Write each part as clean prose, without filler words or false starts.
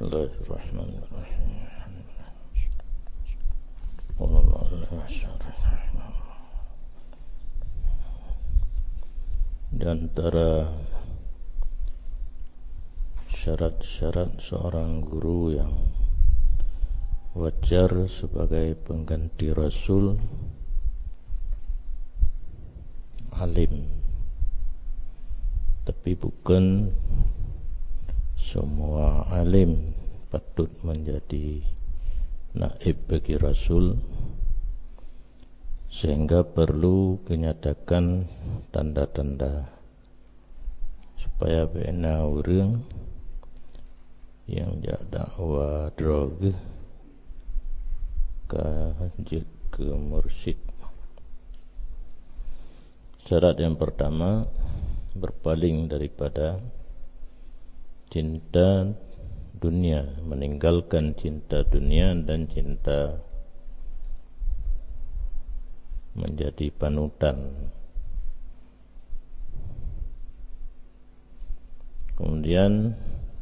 Bismillahirrahmanirrahim. Di antara syarat-syarat seorang guru yang wajar sebagai pengganti Rasul, alim. Tapi bukan semua alim patut menjadi naib bagi Rasul, sehingga perlu kenyatakan tanda-tanda supaya bina orang yang jak dakwah drog ke mursyid. Syarat yang pertama, berpaling daripada cinta dunia, meninggalkan cinta dunia dan cinta menjadi panutan. Kemudian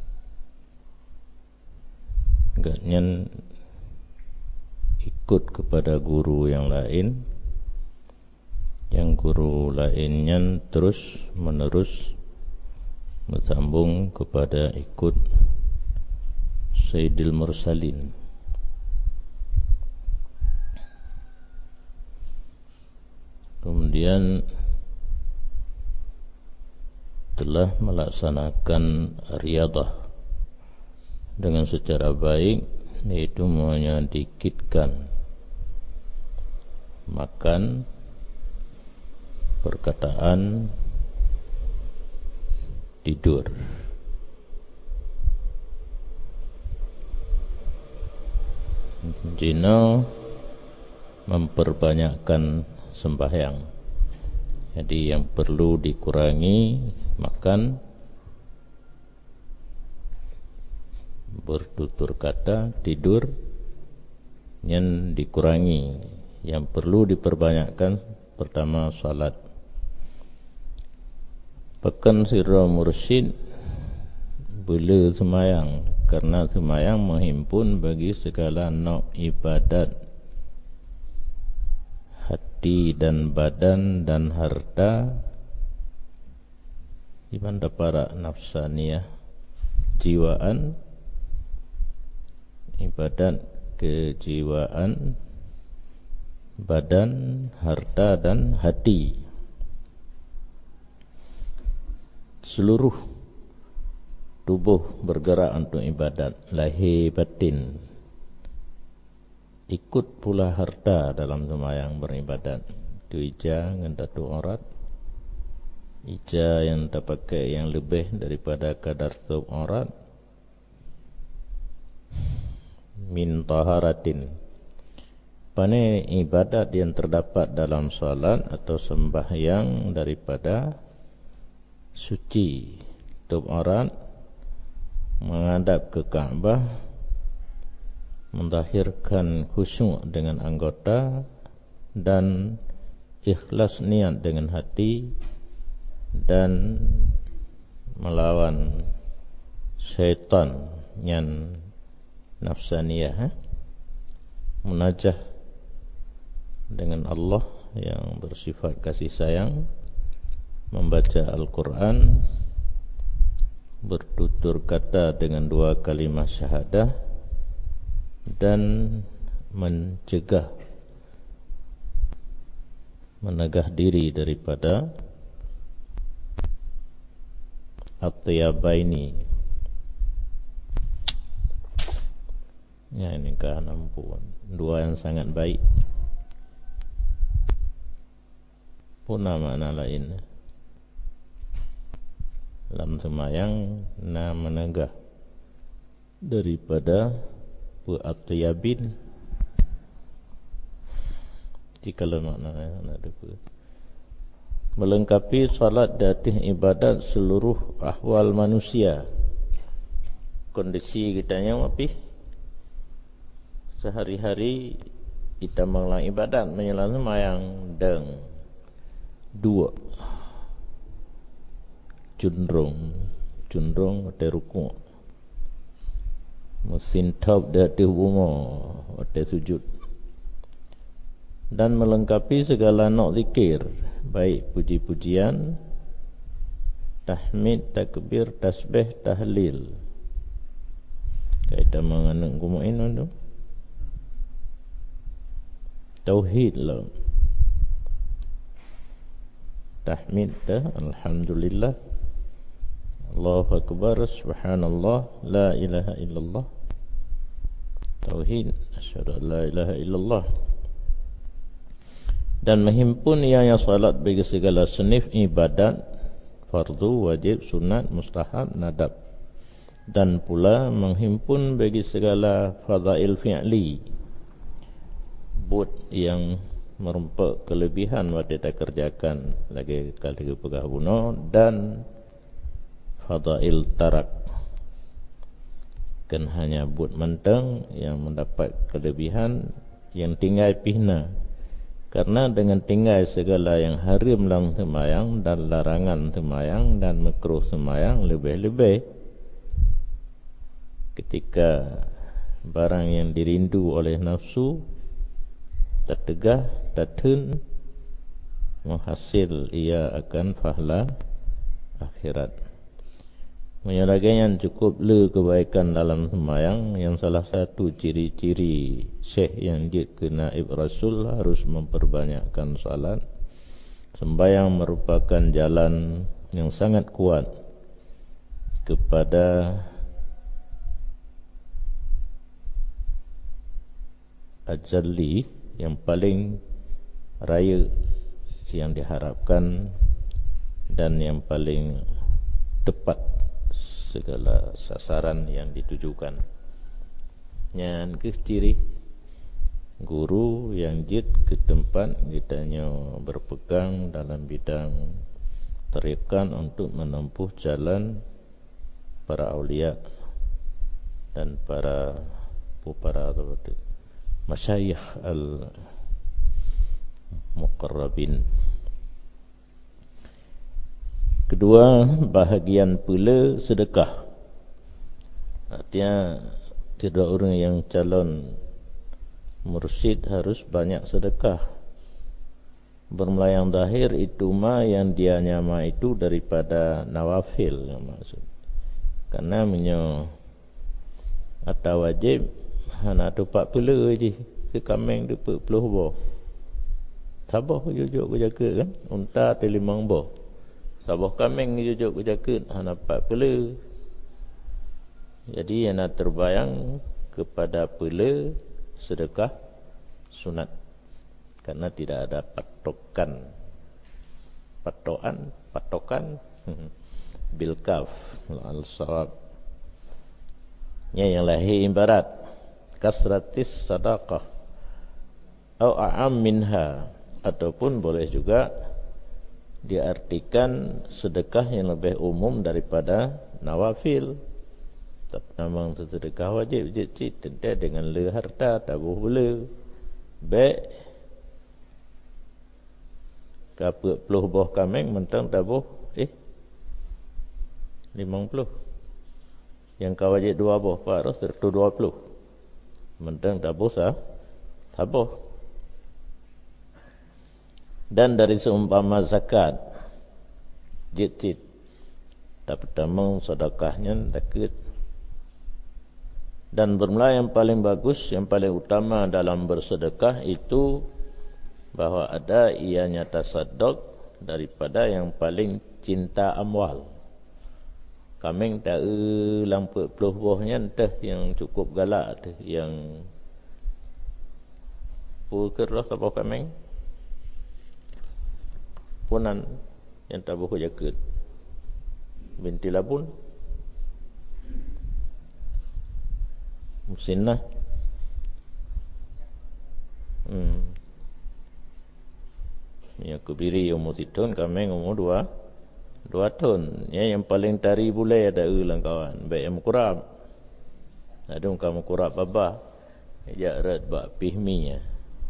agaknya ikut kepada guru yang lain, yang guru lainnya terus menerus bersambung kepada ikut Sayyidil Mursalin. Kemudian telah melaksanakan riyadah dengan secara baik, yaitu menyedikitkan makan, perkataan, tidur. Jino memperbanyakkan sembahyang. Jadi yang perlu dikurangi makan, bertutur kata, tidur yang dikurangi. Yang perlu diperbanyakkan pertama salat. Pekan sirra mursyid bila semayang, karena semayang menghimpun bagi segala nak ibadat, hati dan badan dan harta, di mana para nafsaniyah, jiwaan, ibadat kejiwaan, badan, harta dan hati. Seluruh tubuh bergerak untuk ibadat, lahir batin. Ikut pula harta dalam sembahyang beribadat. Itu ija dengan tatu aurat, ija yang tak pakai yang lebih daripada kadar tubuh aurat, min taharatin. Pane ibadat yang terdapat dalam salat atau sembahyang daripada suci, tutup aurat, menghadap ke Ka'bah, mendahirkan khusyuk dengan anggota dan ikhlas niat dengan hati, dan melawan syaitan yang nafsaniyah, munajah dengan Allah yang bersifat kasih sayang, membaca Al-Quran, bertutur kata dengan 2 kalimah syahadah, dan mencegah, menegah diri daripada at-tiyabaini. Ya, ini keanampuan, 2 yang sangat baik. Puna makna lain dalam semayang, menegah daripada at-tiyabin. Jikalau maknanya ada melengkapi salat datih ibadat seluruh ahwal manusia. Kondisi kita yang apa? Sehari-hari kita mengulang ibadat, menyelam semayang dan 2 cenderung ada rukuk, sintop dia bunga waktu sujud, dan melengkapi segala nok zikir, baik puji-pujian, tahmid, takbir, tasbih, tahlil. Kaitan mengenai kumuin tu tauhid lah. Tahmid dah, alhamdulillah, Allahu akbar, subhanallah, la ilaha illallah. Tauhid, asyhadu an la ilaha illallah. Dan menghimpun ianya salat bagi segala senif ibadat, fardu, wajib, sunat, mustahab, nadab, dan pula menghimpun bagi segala fadail fi'li, but yang merumpak kelebihan waktu kita kerjakan lagi kali pegah bunuh, dan fadail tarak, kan hanya but menteng yang mendapat kelebihan yang tinggal pihna. Karena dengan tinggal segala yang haram dalam sembahyang dan larangan sembahyang dan makruh sembahyang, lebih-lebih ketika barang yang dirindu oleh nafsu tertegah, datun, menghasil ia akan pahala akhirat. Menyalahkan cukup le kebaikan dalam sembahyang, yang salah satu ciri-ciri syekh yang jid ke naib Rasul harus memperbanyakkan salat. Sembahyang merupakan jalan yang sangat kuat kepada ajalli, yang paling raya yang diharapkan dan yang paling tepat segala sasaran yang ditujukan. Yang ke ciri guru yang jid ke tempat kitanya berpegang dalam bidang tarikan untuk menempuh jalan para aulia dan para masyayikh al-muqarrabin. Kedua, bahagian pula sedekah. Artinya tidak orang yang calon mursyid harus banyak sedekah. Bermelayang zahir itu mah yang dia nyama itu daripada nawafil yang maksud. Karena atau wajib hana tu 40 je ke kambing tu 40 boh. Sabah jujuk jaga kan, unta tu 5 boh. Sabah kambing jujuk jaga hana 40. Jadi yang nak terbayang kepada pula sedekah sunat, karena tidak ada patokan bil kaf al sawab. Yang lahir ibarat kasratis sadaqah au a'am minha, ataupun boleh juga diartikan sedekah yang lebih umum daripada nawafil. Tapi memang sedekah wajib tentu dengan le harta tabuh bela baik kapuk puluh boh kambing mentang tabuh 50. Yang kau wajib 2 boh harus tertu 20 mentang tabuh tabuh. Dan dari seumpama zakat jid tapi tamang sedekahnya dekat. Dan bermula yang paling bagus, yang paling utama dalam bersedekah itu bahawa ada ianya tasaddaq daripada yang paling cinta amwal. Kambing tak lampu puluh bohnya entah yang cukup galak tu, yang pulkerlah sabah kambing punan yang tak boleh jaga binti labun musinah ya kubiri umur 3 tahun, kambing umur 2 tahun. Ya, yang paling tari boleh ada ulang kawan baik yang kurap ada kamu kurap babah ya rat bak pihminya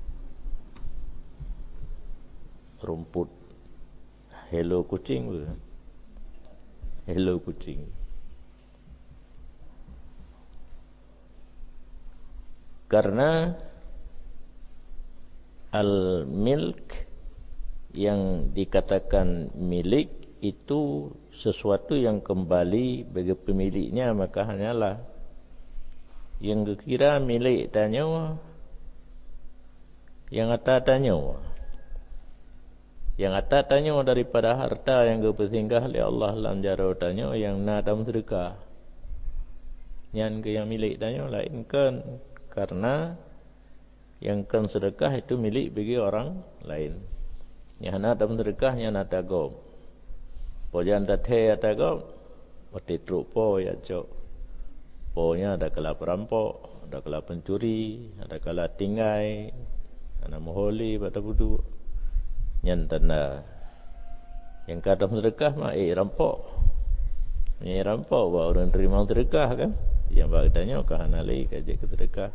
rumput hello kucing ke? Hello kucing. Karena al-milk yang dikatakan milik itu sesuatu yang kembali bagi pemiliknya, maka hanyalah yang kira milik tanya yang atas tanya. Yang atas tanya daripada harta yang kepesinggah oleh Allah dalam jaro tanya yang na dalam sedekah. Yang ke yang milik tanya lain kan, karena yang kan sedekah itu milik bagi orang lain. Yang na dalam sedekah yang na tagom. Pojan dathe tagom, mati truk po ya cok. Po-nya ada kala perampok, ada kala pencuri, ada kala tinggai, ada moholi pada budu. Yang tanda yang kadang sedekah mah rampok. Ni rampok bawa orang terima sedekah kan. Yang bagdanya kahanali kaje ke sedekah.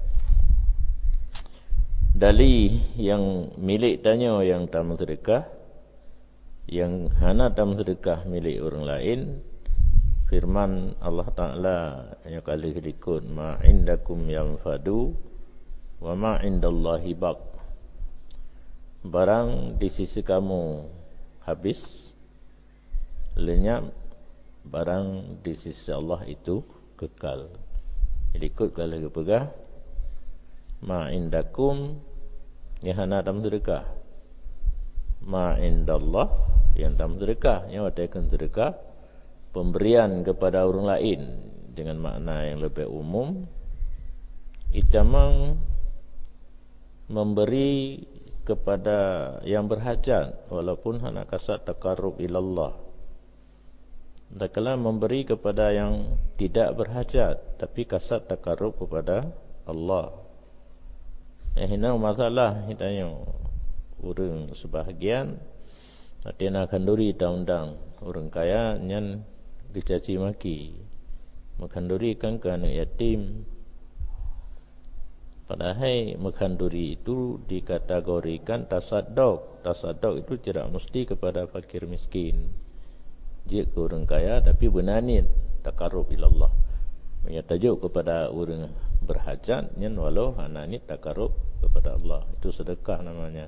Dali yang milik tanya yang tamu sedekah, yang hana tamu sedekah milik orang lain. Firman Allah Ta'ala yang kali berikut, ma indakum yanfadu wa ma indallahi baq. Barang di sisi kamu habis, lenyap, barang di sisi Allah itu kekal. Jadi ikut kalau kepegah, ma indakum yang hana dalam sedekah, ma indallah yang dalam sedekah, yang watakan sedekah pemberian kepada orang lain dengan makna yang lebih umum. Itu memang memberi kepada yang berhajat walaupun hana kasat taqarrub ilallah. Taklah memberi kepada yang tidak berhajat tapi kasat taqarrub kepada Allah. Hina masalah hitanya orang sebahagian dia nak kanduri undang orang kaya nyan dicaci maki, mengkandurikan ke anak yatim. Padahal mengkanduri itu dikategorikan tasadduk. Tasadduk itu tidak mesti kepada fakir miskin, dia ke orang kaya, tapi benar ni taqarrub ilallah, tajuk kepada orang berhajat nyan walau anak ni taqarrub kepada Allah. Itu sedekah namanya.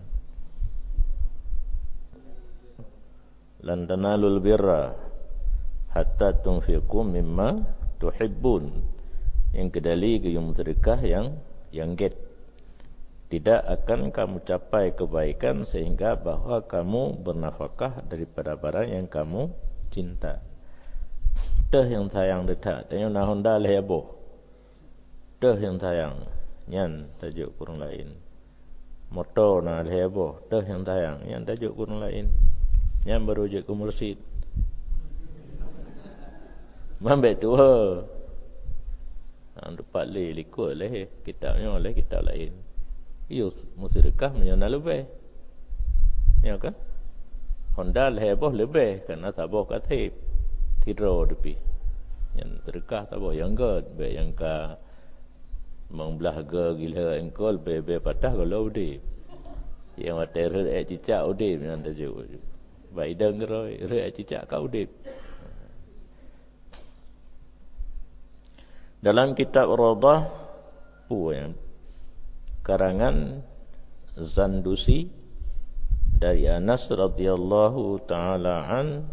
Lan tanalul birra hatta tunfiqu mimma tuhibbun. Yang kedali ke yang sedekah yang get. Tidak akan kamu capai kebaikan sehingga bahawa kamu bernafkah daripada barang yang kamu cinta. Dah yang sayang detak, tanya na Honda lehabo. Dah yang sayang, nyan tajuk kurang lain. Motor na lehabo, dah yang sayang, nyan tajuk kurang lain. Nyan baru je ke masjid. Mambek tua. Tempat likut leh kitabnya oleh kitab lain. Iyo sedekah menyana lebih. Ya kan? Honda lebih lebih kerana tabah katib. Tiro depi. Yang sedekah tabah yang god, baik yang ka membelah ge gila engkol be patah kalau udip. Yang water cicak udip yang tajuk. Baik dah ngeroi cicak ka udip. Dalam kitab Radah karangan Zandusi dari Anas radhiyallahu taala an,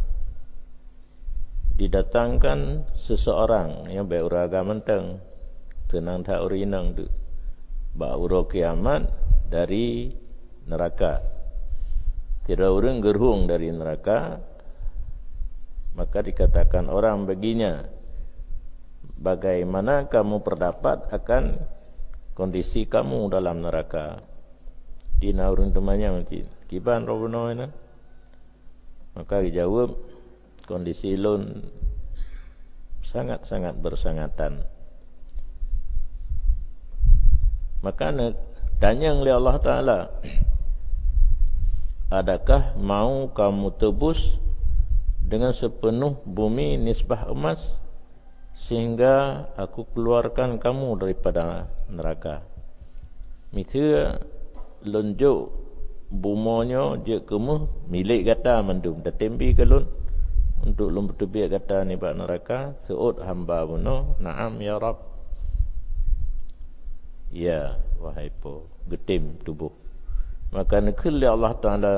didatangkan seseorang yang beragama menteng tenang tak urinang tu bahawa kiamat dari neraka. Tidak orang gerhung dari neraka, maka dikatakan orang baginya, bagaimana kamu berdapat akan kondisi kamu dalam neraka? Di naurun temannya mungkin kiban robono ini. Maka dijawab, kondisi lun sangat-sangat bersangatan. Maka tanya oleh Allah Ta'ala, adakah mau kamu tebus dengan sepenuh bumi nisbah emas sehingga aku keluarkan kamu daripada neraka? Mitra lonjok bumonya je kemuh milik kata mandum datembi kelun untuk lum bertebik kata ni bak neraka seut hamba buno na'am ya rab. Ya, wahai po, getim tubuh. Maka nekil Allah Ta'ala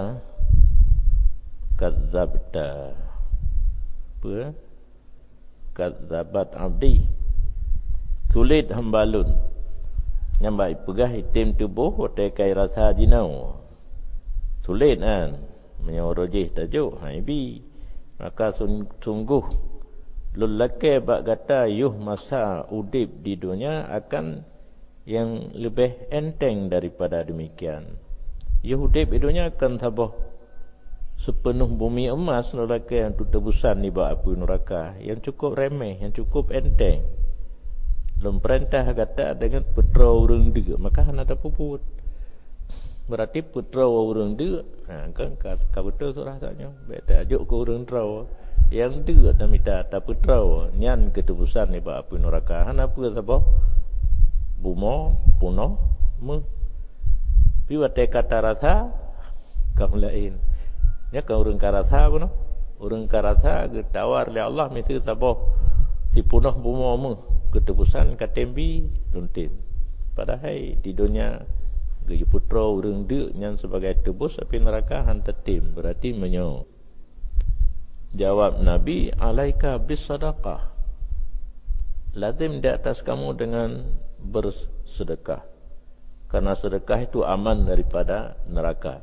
kadzabta. Apa? Kadzabat abdi. Sulit hambalun. Nyambai pegah itim tubuh watai kai rasa jinau. Sulit kan menyorojih tajuk haibi. Maka sungguh lelaki bak kata yuh masa udip di dunia akan yang lebih enteng daripada demikian. Yuh udip di dunia akan tabah sepenuh bumi emas lelaki yang tu tebusan di bawah api neraka, yang cukup remeh, yang cukup enteng. Lum perintah kata dengan putra orang dia, maka hana ada puput. Berarti putra orang dia, kan kau betul surah taknya. Beta ajuk ke orang trau yang dia tak minta tak putra nyan ketebusan ni ba api neraka. Hana apa apa? Bumo, puno, me. Piwat kata rasa kamu lain. Ya kau orang karasa pun, orang karasa ketawar oleh Allah mesti sabah si punoh bumo me. Ketebusan katembi luntin. Padahal di dunia gaya putra orang dia yang sebagai tebus api neraka hantar tim. Berarti menyo. Jawab Nabi, alaika bis sadaqah. Lazim di atas kamu dengan bersedekah. Karena sedekah itu aman daripada neraka.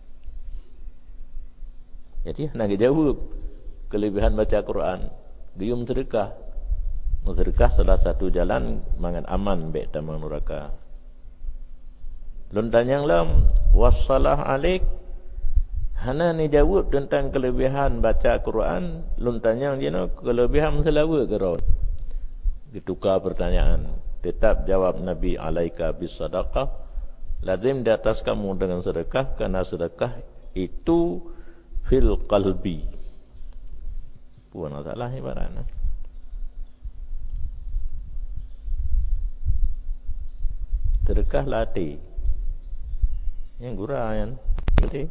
Jadi nak jawab kelebihan baca Quran, gayum sedekah. Sedekah salah satu jalan mangan aman baik tamang neraka. Luntan yang lam wassalah alaik. Hana ni jawab tentang kelebihan baca Quran. Luntan yang dia kelebihan selawa ke roh. Ditukar pertanyaan. Tetap jawab Nabi alaika bis sadaqah. Lazim di atas kamu dengan sedekah, karena sedekah itu fil qalbi. Puan salah ibaratnya. Sedekah latih. Yang gurayan. Gede.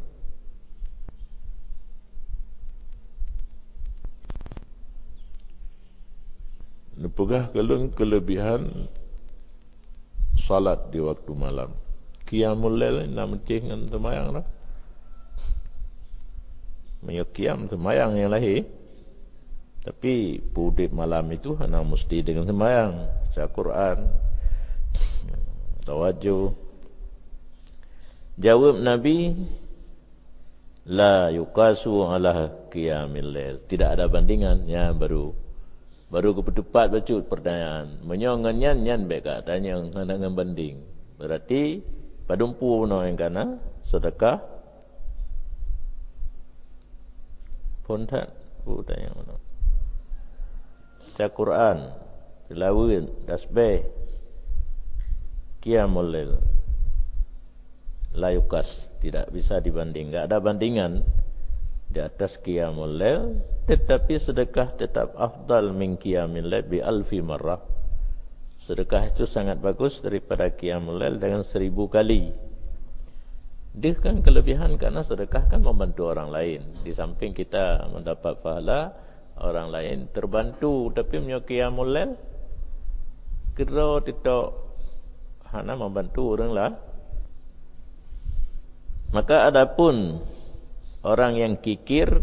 Nepegah kelun kelebihan salat di waktu malam. Qiyamul lail nak mencih dengan semayang lah. Qiyam semayang yang lahir. Tapi pudip malam itu hanya mesti dengan semayang. Baca Quran. Tawajuh. Jawab Nabi, la yuqasu ala qiyamil lail. Tidak ada bandingan. Ya, baru kepetepat baca pertanyaan. Menyongan nyan baik katanya dengan banding. Berarti padumpu no yang kana sedekah pontat tanya mana. Baca Quran, tilawah, tasbih, qiyamul lail. La yuqas, tidak bisa dibanding, enggak ada bandingan di atas qiyamul lail, tetapi sedekah tetap afdal min qiyamil lail bi alfi marrah. Sedekah itu sangat bagus daripada qiyamul lail dengan 1000 kali. Dia kan kelebihan karena sedekah kan membantu orang lain. Di samping kita mendapat pahala, orang lain terbantu. Tapi punya qiyamul lail kira tidak hanya membantu orang lah. Maka adapun orang yang kikir,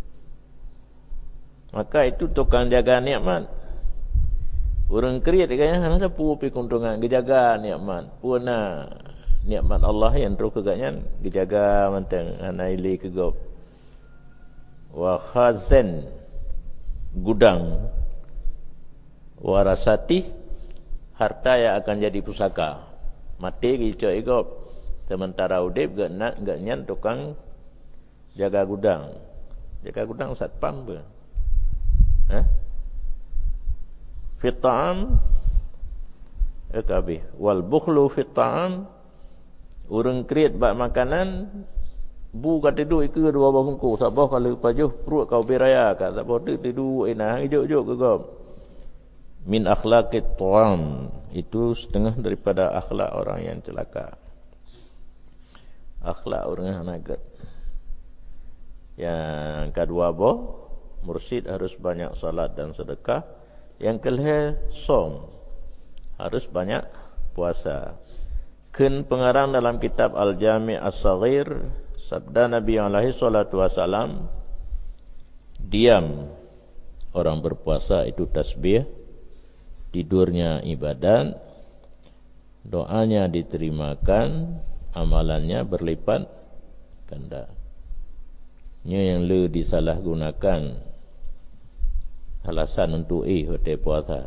maka itu tukang jaga nikmat. Orang kriat kayaknya hanya sapu pi keuntungan gejaga nikmat. Puana nikmat Allah yang terus kegaknya dijaga manteng anaili kegop. Wa khazan gudang warasati harta yang akan jadi pusaka. Mati gico igop. Sementara udip gak nyan tukang jaga gudang. Jaga gudang satpam ke? Fit ta'am kabeh wal bukhlu fit ta'am. Urang kriat bak makanan bu kat tidur ke dua bangku sabah kalau pajuh perut kau beraya kat sabah tidur enah juk-juk ke gom. Min akhlaqit ta'am, itu setengah daripada akhlak orang yang celaka. Akhlak orang yang nagat. Yang kedua mursyid harus banyak salat dan sedekah. Yang kelih som, harus banyak puasa. Ken pengarang dalam kitab Al-Jami' As-Saghir, sabda Nabi alaihi salatu wasalam, diam orang berpuasa itu tasbih, tidurnya ibadat, doanya diterimakan, amalannya berlipat ganda. Ini yang disalahgunakan alasan untuk hotel puasa.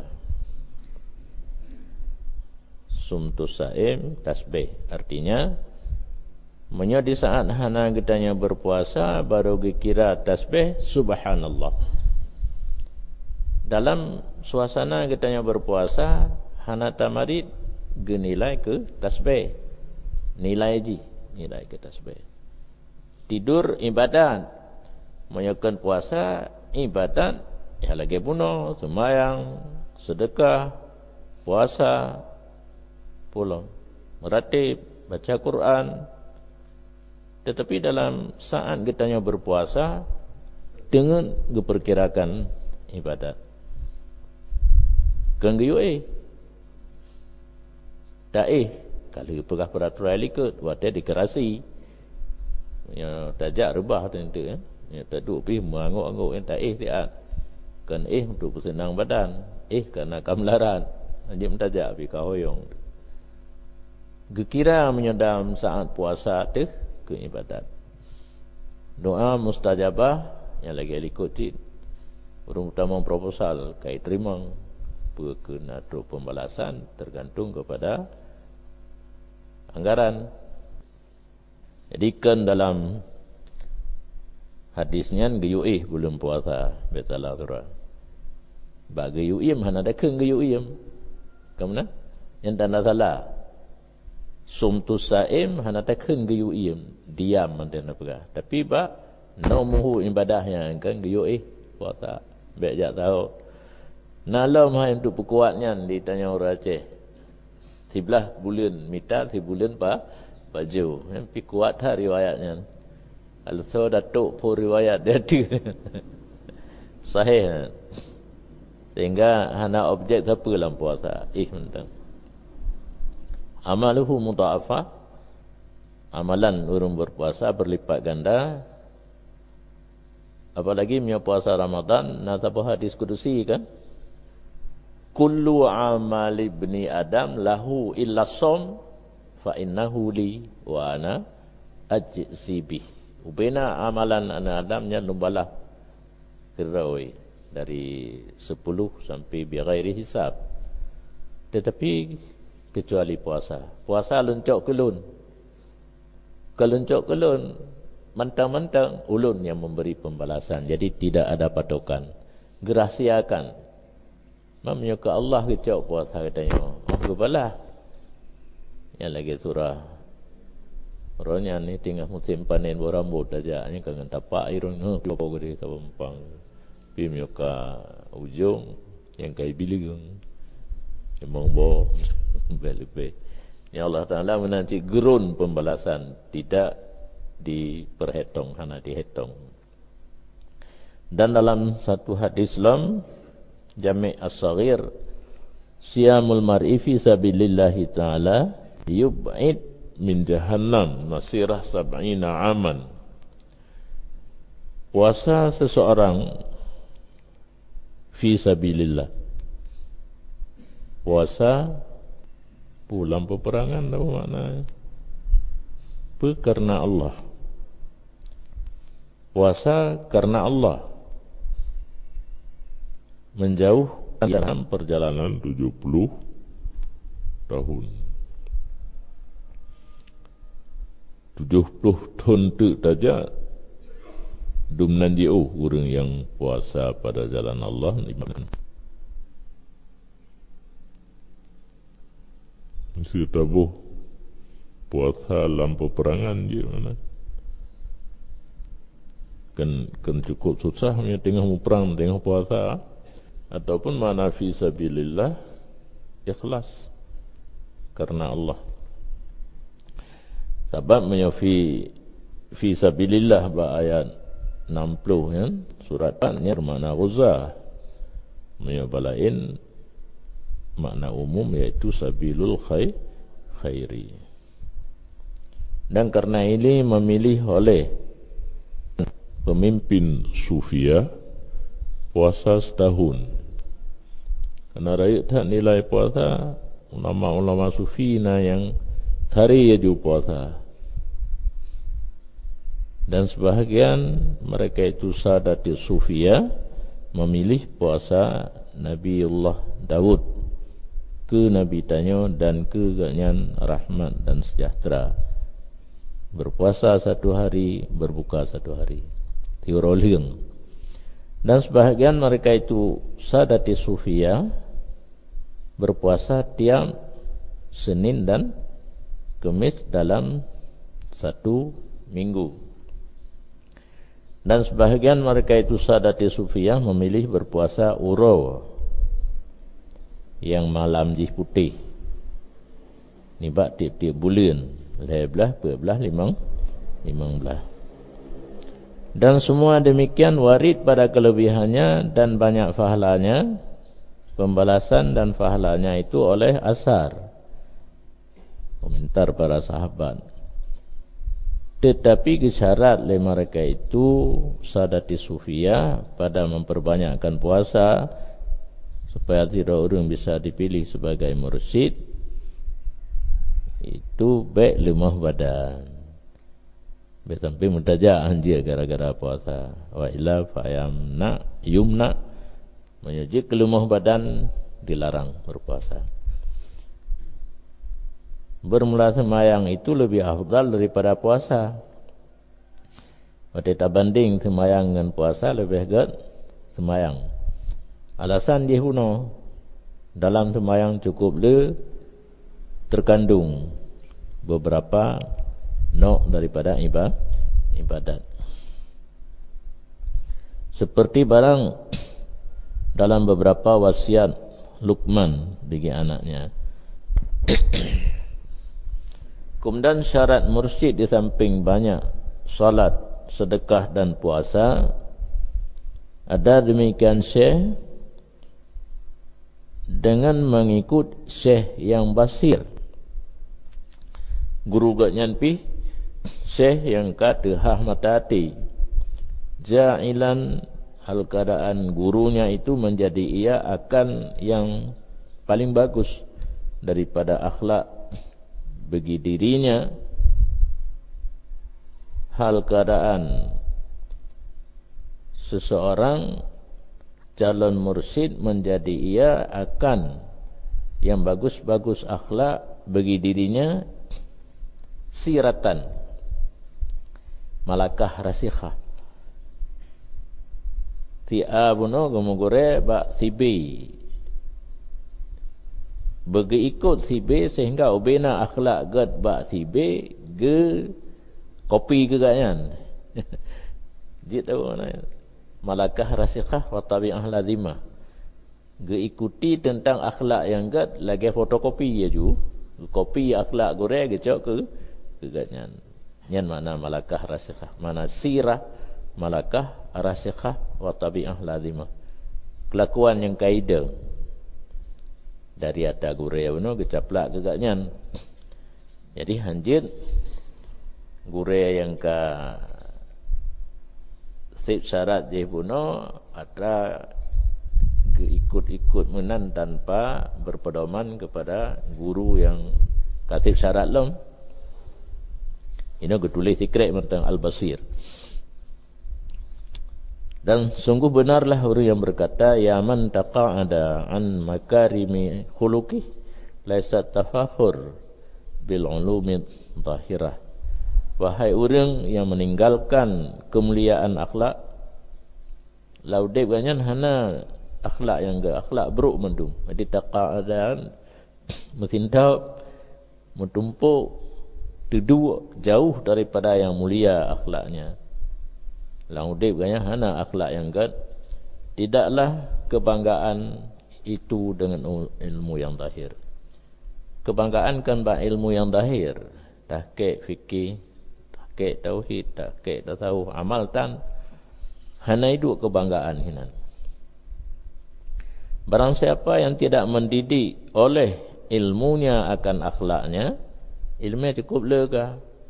Sumtus saim tasbih, artinya di saat hana kitanya berpuasa baru dikira tasbih subhanallah. Dalam suasana kitanya berpuasa hana tamarid genilai ke tasbih, nilai ke tasbih. Tidur ibadat, menyaksikan puasa ibadat, ya lagi bunuh, sembahyang, sedekah, puasa, pulang, meratib, baca Quran. Tetapi dalam saat kitanya berpuasa dengan diperkirakan ibadat. Kenggiyui daih kalau pegah peraturan ikut wadah dikerasi. Ya tajak rebah tentu kan. Ya taduk pi mangok-angok yang daih dia. Kan untuk bersenang badan, karena kamlaran. Dia mentajak pi kahoyong. Gekira menyedam saat puasa tu ke ibadat. Doa mustajabah yang lagi ikutin. Urung utama proposal kait terima berkena pembalasan tergantung kepada anggaran. Jadi kan dalam hadisnya geyuih belum puasa betalah surah. Bagi geyuim hana ada keng geyuim. Kemana? Yang tanda salah. Sumtus saim hana tak keng geyuim, diam mantena pegah. Tapi ba naumuhu ibadahnya kan geyuih puasa. Baik jak tahu. Nalam hai untuk perkuatnya ditanya orang Aceh. Sebelah bulan mitar, sebulan baju. Tapi kuat dah riwayatnya. Kalau datuk pun riwayat dia tu. Sahih. Sehingga hana objek siapa dalam puasa. Mentang. Amaluhu mudha'afah, amalan orang berpuasa berlipat ganda. Apalagi punya puasa Ramadan, nasabah hadis kudusi kan, kullu amali ibni adam lahu illa som fa innahu li wa ana ajzi bih. Ubena amalan anak adamnya lumbalah kirawi dari 10 sampai bighairi hisab. Tetapi kecuali puasa. Puasa luncok kelun. Keluncok kelun, mantang-mantang ulun yang memberi pembalasan. Jadi tidak ada patokan. Gerahsiakan. Mamnya ke Allah kecok puasa katanya. Oh kebalah. Yang lagi surah. Orangnya ni tinggal musim panen berambut saja. Ini kangen tapak irun. Coba gede sabampang. Pimnya ke ujung. Yang kai biling. Emang boh. Lebih. Ya Allah Ta'ala menanti gerun pembalasan, tidak diperhitung, hanya dihitung. Dan dalam satu hadis Islam Jami' As-Saghir, siyamul mar'i fi sabilillahi ta'ala yub'id min jahannam masirah 70 aman. Puasa seseorang fi sabilillah, puasa pulang peperangan apa maknanya? Karena Allah. Puasa karena Allah. Menjauh dalam perjalanan 70 tahun. 70 tahun tu saja dumnan jauh orang yang puasa pada jalan Allah ni. Mesti tabuh puasa lampu perangan je mana. Kan cukup susah punya tengah perang tengah puasa, ataupun mana fi sabilillah ikhlas karena Allah. Sebab punya fi sabilillah ba ayat 60 kan surat ni bermakna ghuzah. Punya balain makna umum yaitu sabilul khairi. Dan karena ini memilih oleh pemimpin Sufia puasa setahun. Karena rakyat tak nilai puasa, ulama-ulama Sufina yang hari ya puasa. Dan sebahagian mereka itu sadati Sufia memilih puasa Nabiullah Daud ke Nabi Tanyo dan ke ganyan rahmat dan sejahtera. Berpuasa satu hari, berbuka satu hari. Tiuroling. Dan sebahagian mereka itu sadati Sufia berpuasa tiap Senin dan Kemis dalam satu minggu. Dan sebahagian mereka itu sadati Sufia memilih berpuasa Uro yang malam jih putih. Ni bak tiap-tiap bulan. 11, 12, 15. Dan semua demikian warid pada kelebihannya dan banyak pahalanya. Pembalasan dan pahalanya itu oleh asar. Komentar para sahabat. Tetapi syarat oleh mereka itu sadati Sufia pada memperbanyakkan puasa supaya tidak orang bisa dipilih sebagai mursyid. Itu baik lemah badan. Baik sampai mentajak anjir gara-gara puasa. Wa illa fayamna yumna, menyuji kelemah badan dilarang berpuasa. Bermula semayang itu lebih afdal daripada puasa. Waktu banding semayang dengan puasa lebih baik semayang. Alasan dia kuno dalam semayang cukup le terkandung beberapa nok daripada ibadat. Seperti barang dalam beberapa wasiat Luqman bagi anaknya. Kemudian syarat mursyid di samping banyak salat, sedekah dan puasa, ada demikian syekh dengan mengikut syekh yang basir. Guru gatnyan pi syekh yang kadehah matati. Ja'ilan hal keadaan gurunya itu menjadi ia akan yang paling bagus daripada akhlak bagi dirinya. Hal keadaan seseorang calon mursyid menjadi ia akan yang bagus-bagus akhlak bagi dirinya, siratan malakah rasikhah tiabuno gumugure ba sibi bagi ikut sibi sehingga ubena akhlak gad ba sibi ge kopi ke ganyan. Dia tahu mana malakah rasikhah wa tabi'ah lazimah. Ge ikuti tentang akhlak yang gad lagi fotokopi ya ju. Kopi akhlak gore gecok ke ganyan. Yan mana malakah rasikhah, mana sirah malakah rasikhah wa tabi'ah lazimah. Kelakuan yang kaidah dari ada gore ono gecaplak ke ganyan. Jadi hanjit gore yang ka sip syarat je puno ada ikut-ikut menan tanpa berpedoman kepada guru yang katib syarat lom. Ini getulis sikret tentang Al-Basir. Dan sungguh benarlah orang yang berkata ya man taqa'ada an makarimi khuluqi laisa tafakhur bil ulumi zahirah. Wahai orang yang meninggalkan kemuliaan akhlak, laudib ganyan hana akhlak yang ke akhlak buruk mendung. Jadi taqa'adan mesintau metumpuk duduk jauh daripada yang mulia akhlaknya. Laudib ganyan hana akhlak yang ke, tidaklah kebanggaan itu dengan ilmu yang zahir. Kebanggaan kan ba ilmu yang zahir, tahqiq fikih, tahqiq tauhid, tahqiq tasawuf, amal tan hana itu kebanggaan hinan. Barang siapa yang tidak mendidik oleh ilmunya akan akhlaknya, ilmu cukup lega.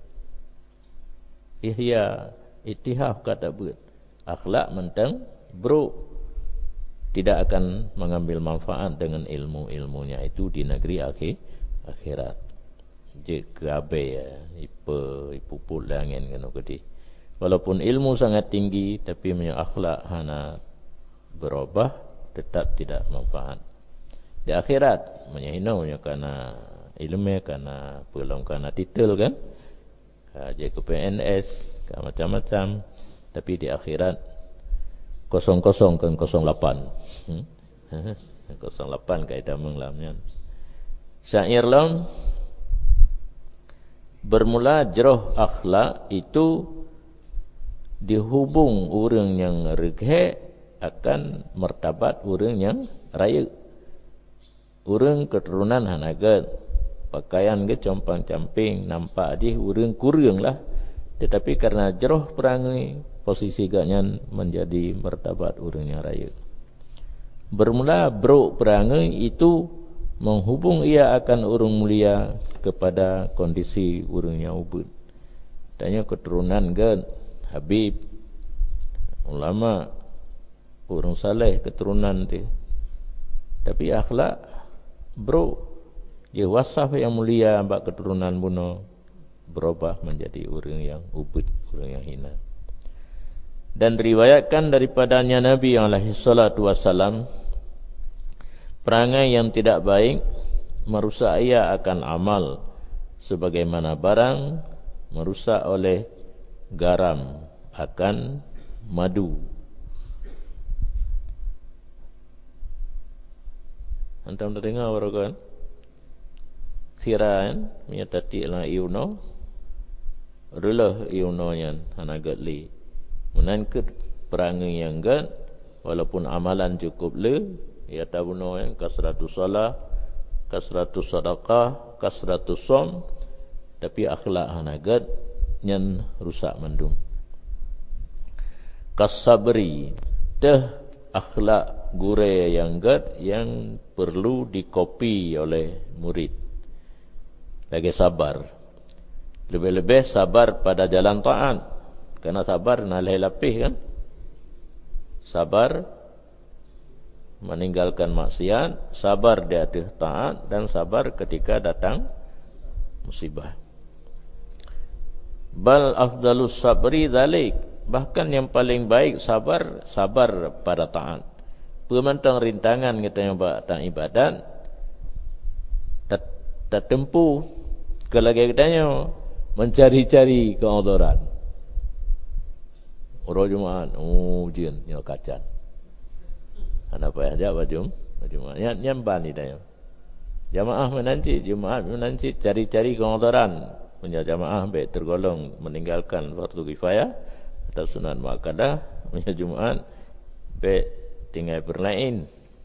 Ihya ittihaf kata buat. Akhlak mentang buruk, tidak akan mengambil manfaat dengan ilmu-ilmunya itu di negeri akhirat. Je gabe ya, ipupul langin kena gede. Walaupun ilmu sangat tinggi, tapi punya akhlak hana berubah, tetap tidak manfaat. Di akhirat menyahinaunya karena ilmu, karena pelong, karena titel kan. Jadi ke PNS, ke macam-macam. Tapi di akhirat 00 kan 08. 08 kaidah menglamnya. Syair laun bermula jeroh akhlak itu dihubung orang yang reghe akan martabat orang yang raya. Orang keturunan hanagat pakaian ke compang-camping, nampak di urang kurang lah. Tetapi karena jeroh perangai, posisi gaknya menjadi martabat urang yang raya. Bermula bro perangai itu menghubung ia akan urang mulia kepada kondisi urang yang ubud. Tanya keturunan kan Habib, ulama, urang saleh keturunan dia. Tapi akhlak bro, dia wasaf yang mulia ambak keturunan buno berubah menjadi orang yang ubud, orang yang hina. Dan riwayatkan daripadanya Nabi alaihi salatu wasalam, perangai yang tidak baik merusak ia akan amal sebagaimana barang merusak oleh garam akan madu. Antum dah dengar baru kan? Sirahan menyatati lah iuno, rulah iuno yang hanagatli. Menangkut perangai yang gan, walaupun amalan cukup le, ia tabuno yang kasratus salah, kasratus sadaqah, kasratus som, tapi akhlak hanagat yang rusak mendung. Kasabri, dah akhlak gure yang gad yang perlu dikopi oleh murid. Lagi sabar. Lebih-lebih sabar pada jalan taat. Karena sabar nalai lapih kan. Sabar meninggalkan maksiat, sabar di atas taat, dan sabar ketika datang musibah. Bal afdalus sabri dzalik. Bahkan yang paling baik sabar, sabar pada taat. Pemantang rintangan kita yang buat ibadat, tak tempuh kelagatannya mencari-cari keodoran. Orang Jumaat, ujian yang kacan. Apa ya jawab Jumaat? Nyamban ni dah. Jamaah menanti, Jumaat menanti cari-cari keodoran. Punya jamaah baik tergolong meninggalkan fardu kifayah atau sunat muakkadah. Punya Jumaat baik tinggal berlain.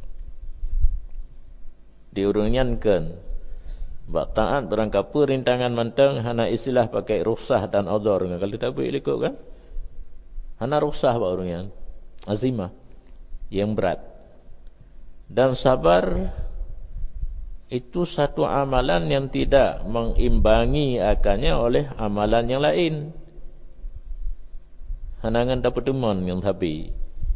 Diurungankan bak taat berangkapa rintangan mantang hana istilah pakai rukhsah dan udhur. Kalau tak boleh ikut kan, hana rukhsah bak urungan azimah yang berat. Dan sabar itu satu amalan yang tidak mengimbangi akannya oleh amalan yang lain. Hanangan dapat teman yang tapi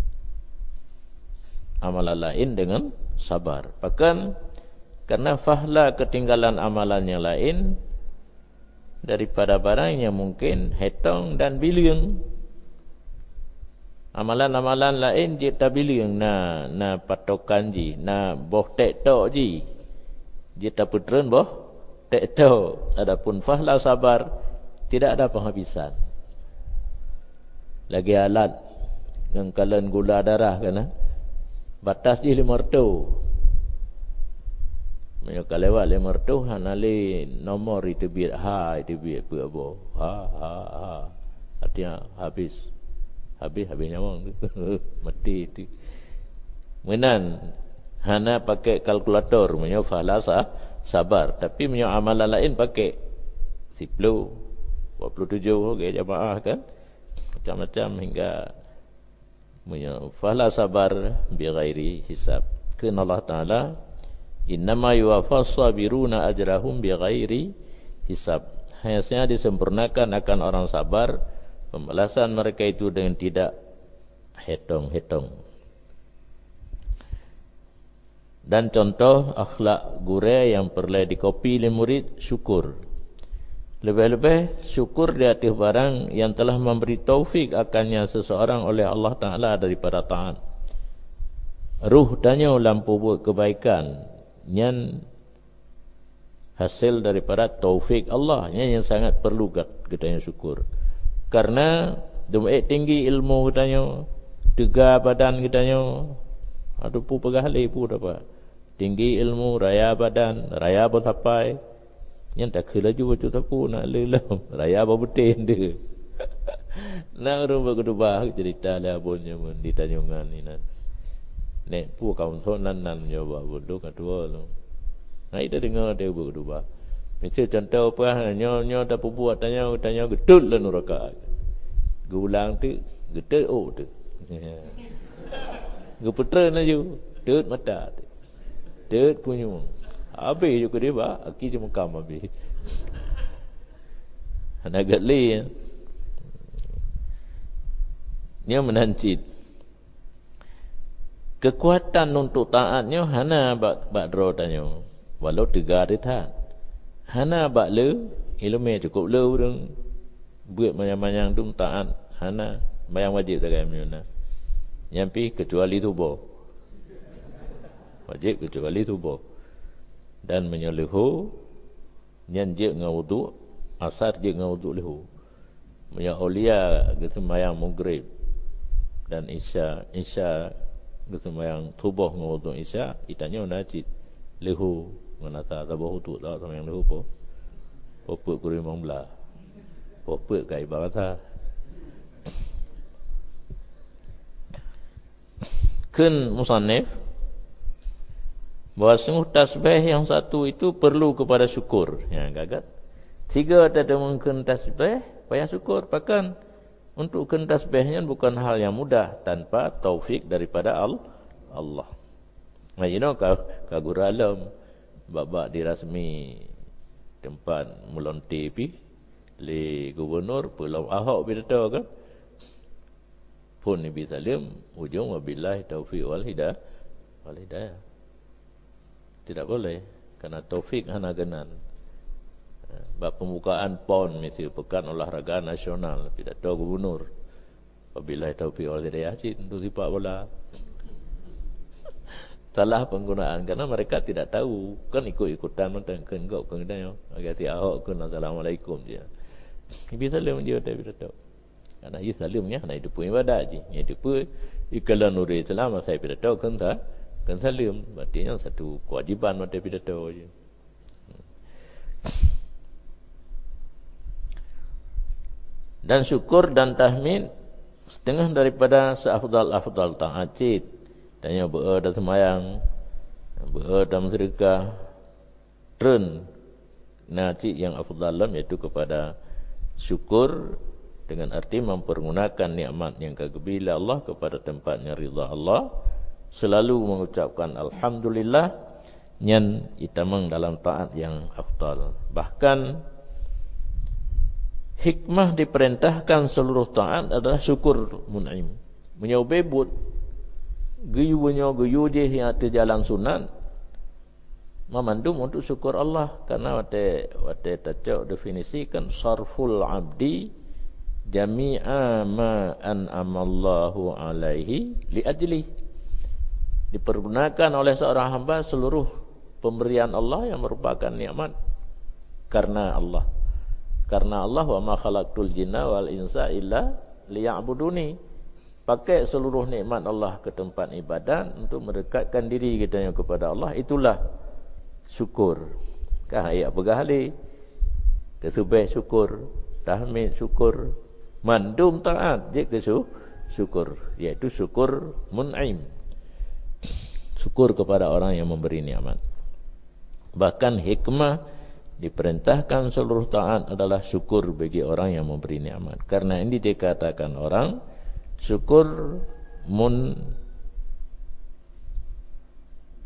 amalan lain dengan sabar. Bahkan karena fahla ketinggalan amalan yang lain daripada barang yang mungkin hetong dan biliung. Amalan-amalan lain dia tak biliung na patokan ji, na boh tek tok ji. Dia tak putren boh tek tok. Adapun fahla sabar tidak ada penghabisan. Lagi alat ngengkalan gula darah kan. Batas di 500. Mereka lewat 500 hanali nomor itu biar itu biar apa. Ha. Artinya habisnya wang mati itu. Menan hana pakai kalkulator menyo fala sabar, tapi menyo amalan lain pakai 10 27 okey jamaah kan. Macam-macam hingga menyo fala sabar bi ghairi hisab. Kerana Allah Ta'ala innama yuwaffas sabiruna ajrahum bighairi hisab. Hanya disempurnakan akan orang sabar pembalasan mereka itu dengan tidak hitung-hitung. Dan contoh akhlak gurih yang perlu dikopi oleh murid, syukur. Lebih-lebih syukur di atas barang yang telah memberi taufik akannya seseorang oleh Allah Ta'ala daripada taat. Ruh tanya lampu buat kebaikan yang hasil daripada taufik Allah yang sangat perlu kita yang syukur. Karena duit tinggi ilmu katanya, tegar badan katanya, ada pun pegahli pun dapat. Tinggi ilmu, raya badan, raya bersapai. Yang tak kira juga tu tak pun nak lelam. Raya berbetin dia. Nak rumah kedua cerita lah punya di Tanjungan ni nan. Nek pu kaum sonan nan nyoba bodoh kedua lu. Nah itu dengar dia berdua. Misal contoh apa nyo dah buat tanya gedut lah neraka. Gulang tu gedut oh tu. Geputra na ju, gedut mata tu. Gedut punya. Habis juga dia ba, aki cuma kam habis. Anak gatli ya. Dia menancit. Kekuatan untuk taatnya hana bak dro tanya. Walau tegar dia tak. Hana bak le, ilmu cukup le urang buat mayang-mayang tu taat. Hana bayang wajib tak kami na. Nyampi kecuali tubuh. Wajib kecuali tubuh. Dan menyelehu nyan je dengan wudu, asar je dengan wudu lehu. Punya aulia gitu mayang maghrib dan isya gitu mayang tubuh dengan wudu isya, itanya najis lehu menata tabuh wudu tak sama yang lehu po. Popek kuri mangla. Popek kai bahasa. Kun musannif bahawa sungguh tasbih yang satu itu perlu kepada syukur. Ya, gagat. Tiga ada mungkin tasbih, payah syukur. Bahkan untuk kun tasbihnya bukan hal yang mudah tanpa taufik daripada Allah. Nah, you know kagura alam babak dirasmi tempat melonti pi li gubernur Pulau Ahok bidata kan. Pun Nabi Salim ujung wabillahi taufiq wal hidayah. Tidak boleh kerana taufik hana genan. Bab pembukaan PON mesti pekan olahraga nasional pidato gubernur. Wabillahi taufiq wal hidayah tentu sifat bola. Salah penggunaan kerana mereka tidak tahu kan ikut-ikutan mentang kengkau kengdanya agak Ahok kun assalamualaikum dia. Nabi Salim dia pidato. Karena ia salimnya hanya itu pun ibadat je. Itu pun ikalan nuri Islam saya pidato kan salim. Berarti yang satu kewajiban mata pidato je. Dan syukur dan tahmid setengah daripada seafdal-afdal taat. Tanya berada semayang, berada sedekah, tren najib yang afdalam iaitu kepada syukur dengan arti mempergunakan nikmat yang kagabila Allah kepada tempatnya ridha Allah, selalu mengucapkan alhamdulillah nyan itamang dalam taat yang afdal. Bahkan hikmah diperintahkan seluruh taat adalah syukur mun'im. Menyobebut geyu je yang ada jalan sunat memandum untuk syukur Allah. Karena wate tacok definisikan sarful abdi jami'a ma an'amallahu alaihi li ajli. Dipergunakan oleh seorang hamba seluruh pemberian Allah yang merupakan nikmat karena Allah. Karena Allah wa ma khalaqtul jinna wal insa illa liya'buduni. Pakai seluruh nikmat Allah ke tempat ibadat untuk mendekatkan diri kita kepada Allah. Itulah syukur. Kan ayat pegahli, tasbih syukur, tahmid syukur, mandum taat je ke syukur, iaitu syukur mun'im. Syukur kepada orang yang memberi nikmat. Bahkan hikmah diperintahkan seluruh taat adalah syukur bagi orang yang memberi nikmat. Karena ini dikatakan orang syukur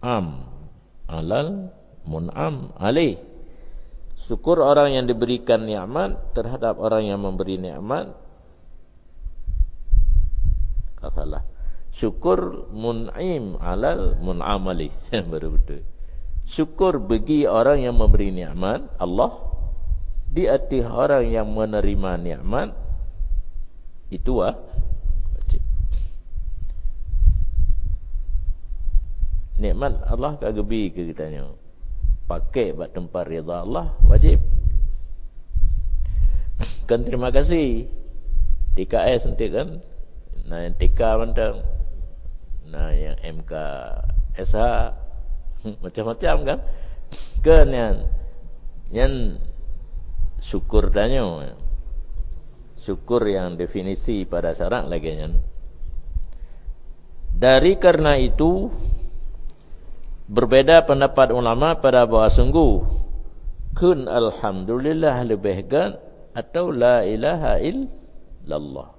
mun'am alal mun'am alaih. Syukur orang yang diberikan nikmat terhadap orang yang memberi nikmat. Salah. Syukur mun'im alal mun'am alaih. Baru betul. Syukur bagi orang yang memberi nikmat Allah di atas orang yang menerima nikmat itu wajib. Nikmat Allah kagebi ke kitanya. Pakai buat tempat rida Allah wajib. Kan terima kasih. TKS nanti kan. Nah yang TK mandang. Nah yang MK SH macam-macam kan. Kan yang syukur tanya. Syukur yang definisi pada syarat lagi kan. Dari karena itu berbeda pendapat ulama pada bahawa sungguh kun alhamdulillah lebih gan atau la ilaha illallah.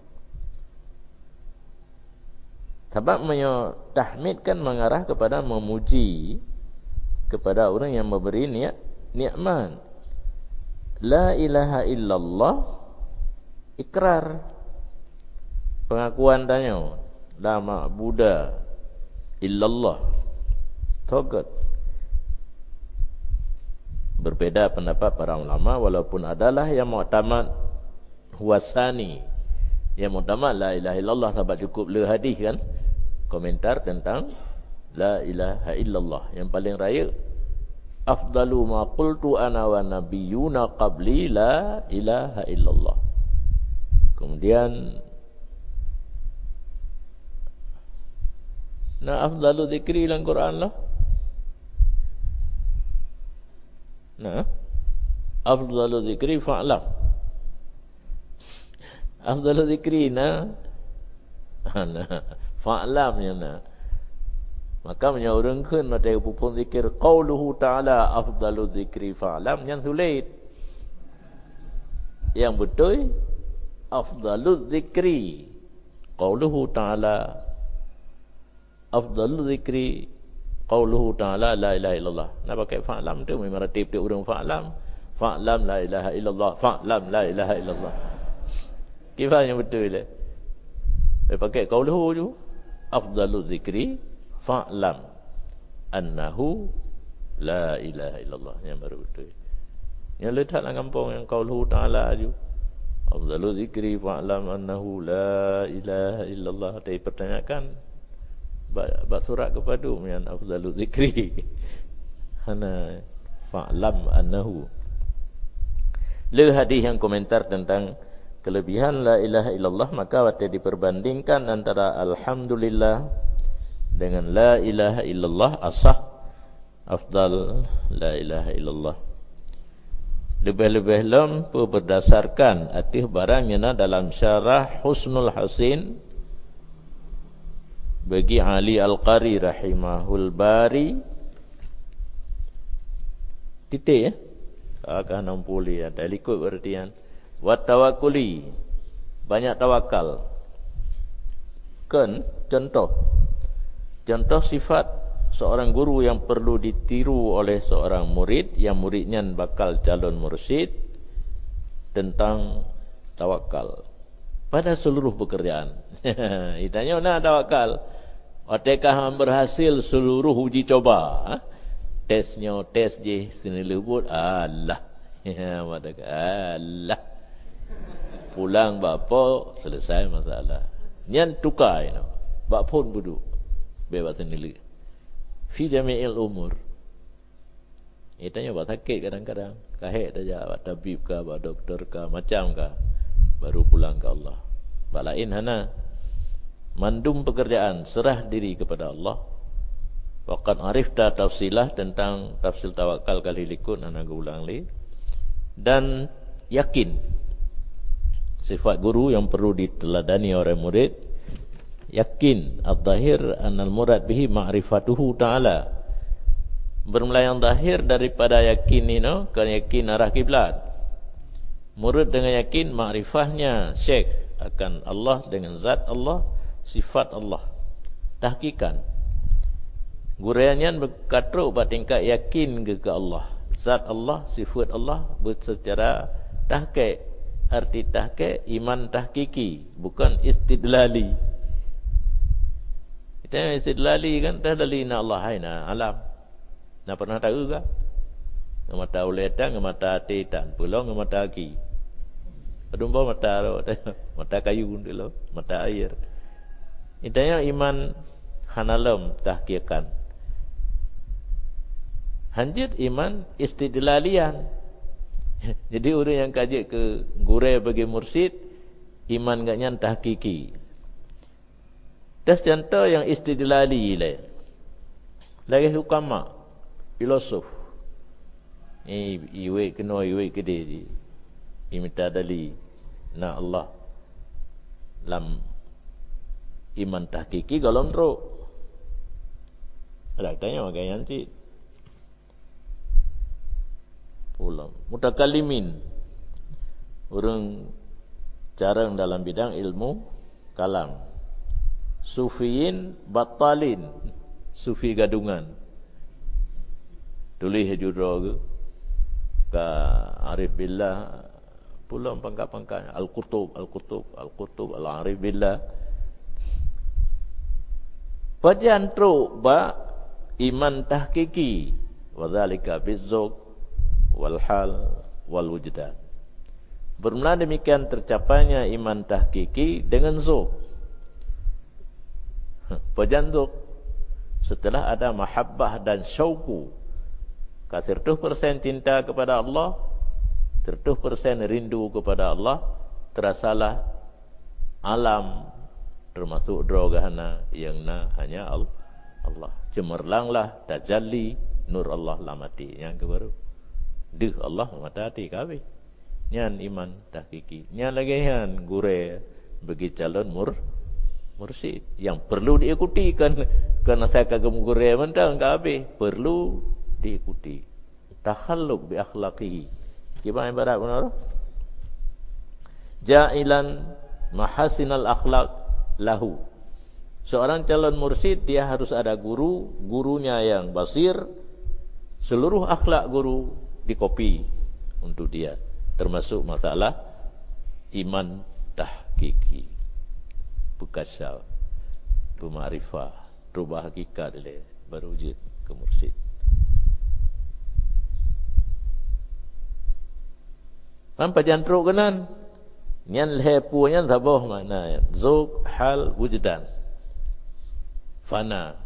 Sebab tahmid kan mengarah kepada memuji kepada orang yang memberi nikmat. La ilaha illallah ikrar, pengakuan tanya la ma'buda illallah. Togat. Berbeda pendapat para ulama walaupun adalah yang mu'tamad huwasani. Yang mu'tamad la ilaha illallah sebab cukup le hadis kan. Komentar tentang la ilaha illallah. Yang paling raya afdalu ma qultu ana wa nabiyyuna qabli la ilaha illallah. Kemudian afdalu zikri dalam Quran lah. Afdalu zikri fa'lam. Afdalu zikri fa'lam ya. Maka menyaurungkan mata pupun zikir qauluhu ta'ala afdalu zikri fa'lam yang sulit. Yang betul afdalu zikri qauluhu ta'ala afdalu zikri qauluhu ta'ala la ilaha illallah. Nak pakai fa'lam tu memang ratib dia urang fa'lam. Fa'lam la ilaha illallah. Fa'lam la ilaha illallah. Kifah yang betul lah. Pakai qauluhu tu afdalu zikri fa'lam annahu la ilaha illallah. Yang baru betul. Yang letak dalam kampung yang qauluhu ta'ala tu afdalu zikri fa'lam annahu la ilaha illallah. Dia pertanyakan buat surat kepada yang afdalu zikri hana fa'lam annahu. Le hadis yang komentar tentang kelebihan la ilaha illallah, maka waktu diperbandingkan antara alhamdulillah dengan la ilaha illallah asah afdal la ilaha illallah. Lebih-lebih lampu berdasarkan atih barangnya dalam syarah Husnul Hasin bagi Ali Al-Qari rahimahul bari titik ya akan 60 ya dah ikut berartian wa tawakkuli banyak tawakal kan contoh sifat seorang guru yang perlu ditiru oleh seorang murid yang muridnya bakal calon mursyid tentang tawakal pada seluruh pekerjaan. Ditanya nak tawakal. Adakah berhasil seluruh uji coba? Tes je sini lebut. Allah. Allah. Pulang bapa selesai masalah. Nyan tukar bak pun buduk. Bebas nilai. Fi jami'il umur. Tanya bak sakit kadang-kadang. Kahek saja bak tabib ke, bak doktor ke, macam ke. Baru pulang ke Allah. Bak lain hana mandum pekerjaan, serah diri kepada Allah. Waqad arifta tafsilah tentang tafsil tawakal kali likut anak ulang li. Dan yakin sifat guru yang perlu diteladani oleh murid. Yakin ad-dhahir annal murad bihi ma'rifatuhu ta'ala. Bermelayang zahir daripada yakin ini ke yakin arah kiblat. Murid dengan yakin makrifahnya syekh akan Allah dengan zat Allah, sifat Allah. Tahqiqan. Gureannya berkatruk pada tingkat yakin ke Allah. Zat Allah, sifat Allah secara tahqiq. Arti tahqiq iman tahqiqi, bukan istidlali. Kita istidlali kan tadalina Allah aina alam. Nak pernah tahu ke? Mata uletan, mata titan, pulang mata aki. Adumba mata mata kayu dulu, mata air. Itanya iman hanalam tahqiqan. Hanjit iman istidlalian. Jadi orang yang kaji ke gure bagi mursyid, iman gaknya tahqiqi. Das contoh yang istidlali le. Lagi hukama, filosof. Iwe kena iwe gede di. Imita dali na Allah lam iman tahqiqi galon ro. Ada tanya makanya nanti pulang mutakallimin, orang jarang dalam bidang ilmu kalam. Sufiyin batalin, sufi gadungan. Tulis hujur ke arif billah, pulang pangkat-pangkat al-qutub al-arif billah. Bajan tru ba iman tahqiqi wa dzalika bizzauq wal hal wal wujdan. Bermula demikian tercapainya iman tahqiqi dengan zauq. Bajan zauq setelah ada mahabbah dan syauqu. 100% cinta kepada Allah, 100% rindu kepada Allah, terasalah alam termasuk drogahana yang hanya Allah. Cemerlanglah tajalli nur Allah lamati yang kebaru. Dih Allah matati kabe. Nyan iman tahqiqi. Nyan lagi nyan gure bagi calon mursyid yang perlu diikuti kan, karena saya kagum gure mentang kabe perlu diikuti. Takhalluq bi akhlaqihi. Gimana ibarat benar? Ja'ilan mahasinal akhlaq lahu. Seorang calon mursyid dia harus ada guru, gurunya yang basir, seluruh akhlak guru dikopi untuk dia, termasuk masalah iman tahqiqi, bukasal, bermakrifah, rubah hakikat dia baru wujud ke mursyid. Nampak jantruk kanan nyan lepu nyan taboh makna zauq hal wujdan fana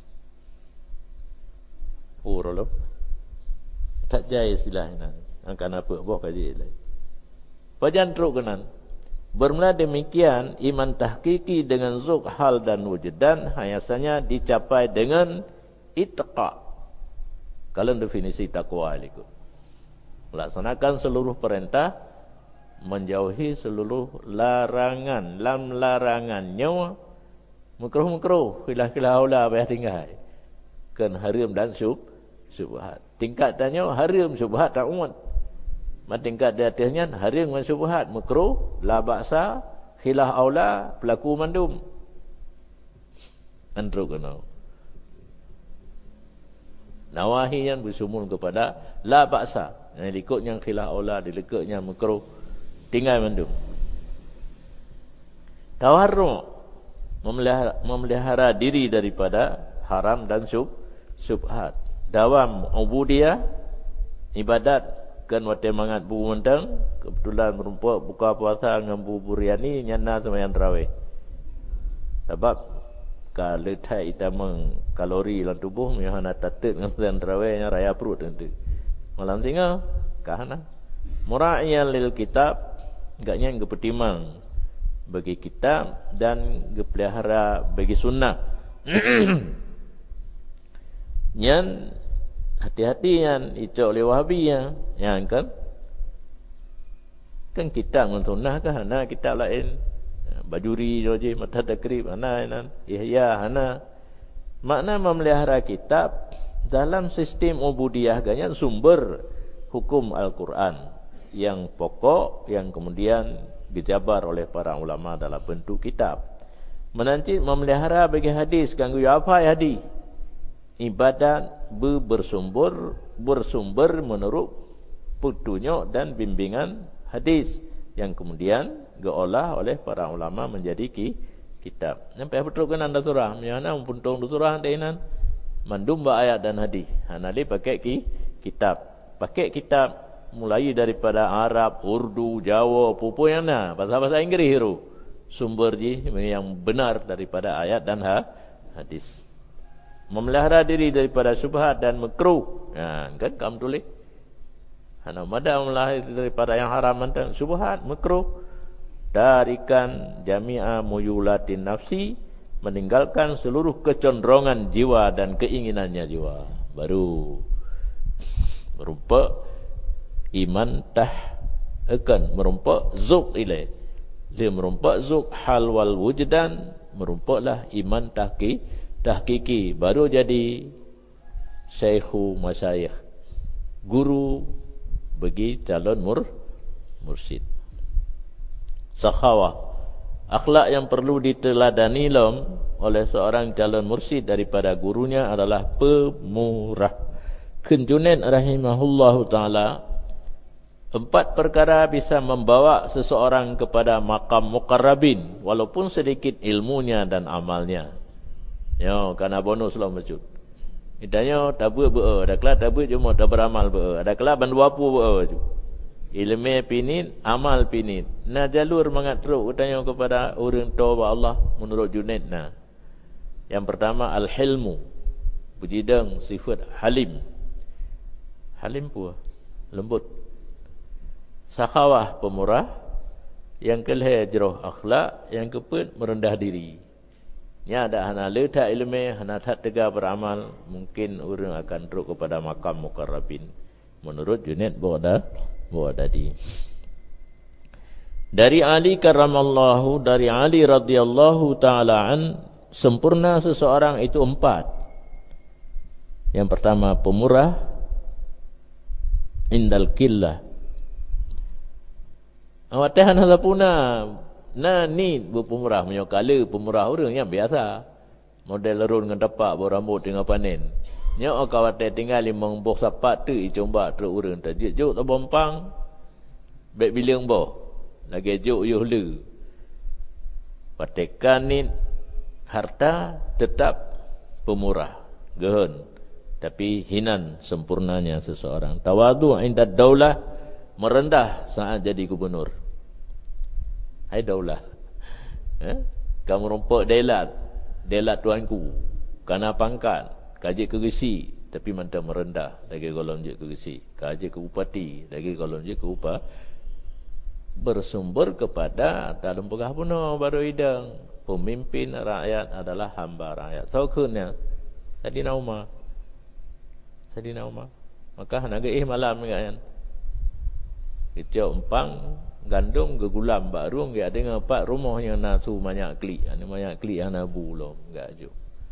urulub tak jaya istilahnya angkan apa boh kaji lai pajantruk kanan. Bermula demikian iman tahqiqi dengan zauq hal dan wujdan hayasanya dicapai dengan ittqa. Kalau definisi takwa itu melaksanakan seluruh perintah, menjauhi seluruh larangan, lam larangannya, makruh-makruh, khilah-khilah aula payah tinggal. Kan haram dan syubhat. Tingkatannya haram syubhat tak umat. Tingkat di atasnya haram dan syubhat, makruh, la ba'sa, khilah aula, pelaku mandum. Antro kenal. Nawahi yang bersumul kepada la ba'sa. Yang ikut yang khilah aula, dilekatnya makruh, tinggal mandum. Tawarru' memelihara diri daripada haram dan syubhat. Dawam ubudiyah, ibadat kan wate mangat bu mentang, kebetulan merumpuk buka puasa dengan bu buriani nyana sembahyang tarawih. Sebab kalau letak itamang kalori dalam tubuh nyana tatet dengan sembahyang tarawihnya raya perut tentu. Malam tinggal kahana mura'iyan lil kitab, agaknya kepetimang bagi kitab dan gepelihara bagi sunnah. Nyan hati-hati yang icok oleh Wahabiyah yang kan kitab dengan sunnah kan hana kitab lain Bajuri joji mata takrib hana ihya hana. Makna memelihara kitab dalam sistem ubudiyah ganyan sumber hukum Al-Quran yang pokok yang kemudian dijabar oleh para ulama dalam bentuk kitab. Menanti memelihara bagi hadis ganggu apa hadis ibadat bersumber menurut petunjuk dan bimbingan hadis yang kemudian diolah oleh para ulama menjadi kitab. Sampai betul kan anda surah, mana puntung surah antainan mandum ba ayat dan hadis. Hanali pakai kitab. Pakai kitab mulai daripada Arab, Urdu, Jawa, pupuyana, bahasa-bahasa Inggris itu. Sumber yang benar daripada ayat dan hadis. Memelihara diri daripada syubhat dan makruh. Kan kamu tulis. Hana mada memelihara daripada yang haram dan syubhat, makruh. Darikan jami'a muyulatin nafsi, meninggalkan seluruh kecenderungan jiwa dan keinginannya jiwa. Baru merupa iman akan merupa zuk ilai. Dia merupa zuk hal wal wujdan, merupalah iman tahqiqi, baru jadi syekhu masyayikh, guru bagi calon mursyid. Sakhawah, akhlak yang perlu diteladani oleh seorang calon mursyid daripada gurunya adalah pemurah. Junaid rahimahullahu ta'ala, 4 perkara bisa membawa seseorang kepada maqam muqarrabin walaupun sedikit ilmunya dan amalnya. Yo, kana bonus lah macam. Idanya tabu be, ada kelas tabu cuma tak beramal be, ada kelas banduapu be. Ilmu pinit, amal pinit. Nah jalur mengatruk utanya kepada orang tua Allah menurut Junaid. Nah, yang pertama al-hilmu, bujidang sifat halim. Halim pun lembut. Sakhawah, pemurah. Yang kelihajroh, akhlak. Yang keempat, merendah diri. Nya ada hana letak ilmu, hana tak tegak beramal, mungkin orang akan teruk kepada makam muqarrabin. Menurut Junaid Baghdadi. Dari Ali karramallahu, dari Ali radhiyallahu ta'ala an, sempurna seseorang itu 4. Yang pertama, pemurah indal qillah. Awak tahan hasapuna ni berpemurah punya kala pemurah orang yang biasa. Model lerun dengan tapak berambut dengan panen. Nya awak tinggal 5 buah sapat tu coba teruk orang tajik juk tak bompang. Baik bilang boh. Lagi juk yuh le. Patekan ni harta tetap pemurah. Gehun. Tapi hinan sempurnanya seseorang. Tawadu inda daulah, merendah saat jadi gubernur. Hai daulah. Kamu rompak delat tuanku. Kana pangkat, kaji kegesi, tapi mantap merendah lagi golong je kegesi. Kaji ke bupati, lagi golong je ke upah. Bersumber kepada dalam pegah puno baru hidang. Pemimpin rakyat adalah hamba rakyat. Saukunnya Sadina Umar. Maka naga malam kan. Kecil empang gandum ke gulam baru enggak ada ngapak rumah yang nasu banyak klik. Ana banyak klik ana bulom enggak ajo.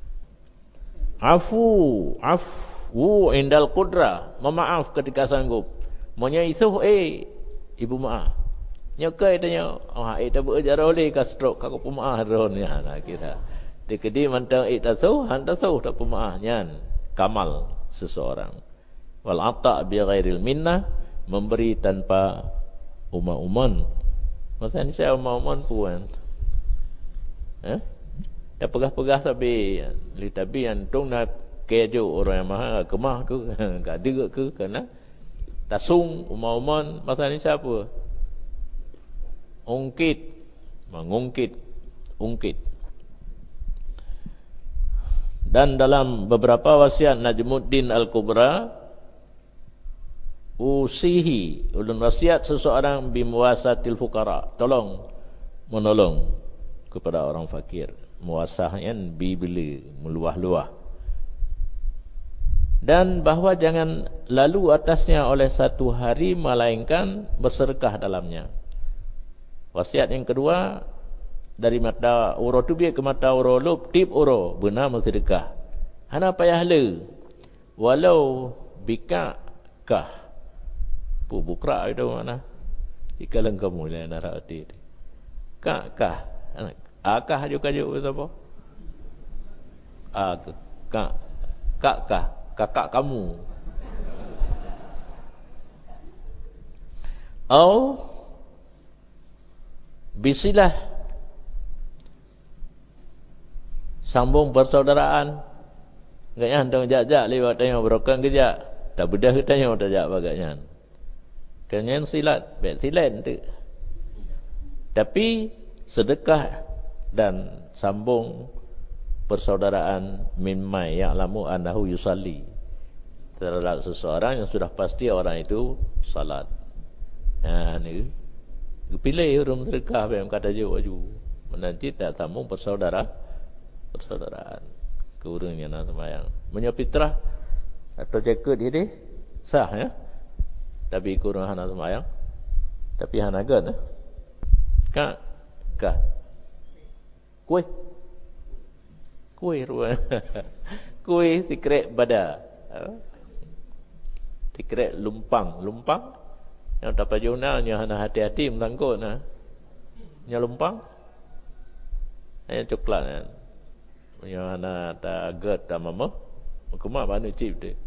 Afu indal qudra, memaaf ketika sanggup. Monya isuh ibu maaf. Nyokai tanya, tak berujar oleh ka stroke ka pemaaf ronnya nak kira. Dikedi mantang tasuh, hantasuh tak pemaaf nyan. Kamal seseorang. Wal ata' bi ghairil minnah, memberi tanpa umman. Maksudnya saya umman puan. Dah pegah-pegah tapi yang tung nak kejo orang yang maha kemah ke enggak ada ke kerana tasung umman maksudnya siapa? Ungkit. Dan dalam beberapa wasiat Najmuddin Al-Kubra, usihi, ulun wasiat seseorang bimuasatil fuqara, menolong kepada orang fakir. Muasahnya bibili, meluah-luah. Dan bahawa jangan lalu atasnya oleh satu hari melainkan bersedekah dalamnya. Wasiat yang kedua, dari mata uro tu biar ke mata uro lup tip uro benar bersedekah. Hana payah le. Walau bika kah. Bukra itu mana? Jika lengkamu lah nak rati. Kah. Akah juga apa? kakak kamu. Atau bisilah sambung persaudaraan. Agaknya handang jak-jak lewat tanya berokan kejak. Tak bedah ke tanya tak jak bagaknya. Kenyan silat, baik silen tu. Tapi sedekah dan sambung persaudaraan min mai ya'lamu annahu yusalli. Terhadap seseorang yang sudah pasti orang itu salat. Ni pilih orang sedekah yang kata je waju. Menanti tak sambung persaudaraan. Keurangnya nak sembahyang. Menyapitrah atau jaket ini sah ya. Tapi kurang hana sembahyang. Tapi hana gan eh. Ka kuih ruang. Kuih tikrek bada. Tikrek lumpang yang dapat jurnalnya hana hati-hati melangkut nah. Nya lumpang. Yang coklat kan. Yang hana tak agak tak mama. Kumak mana cip dia.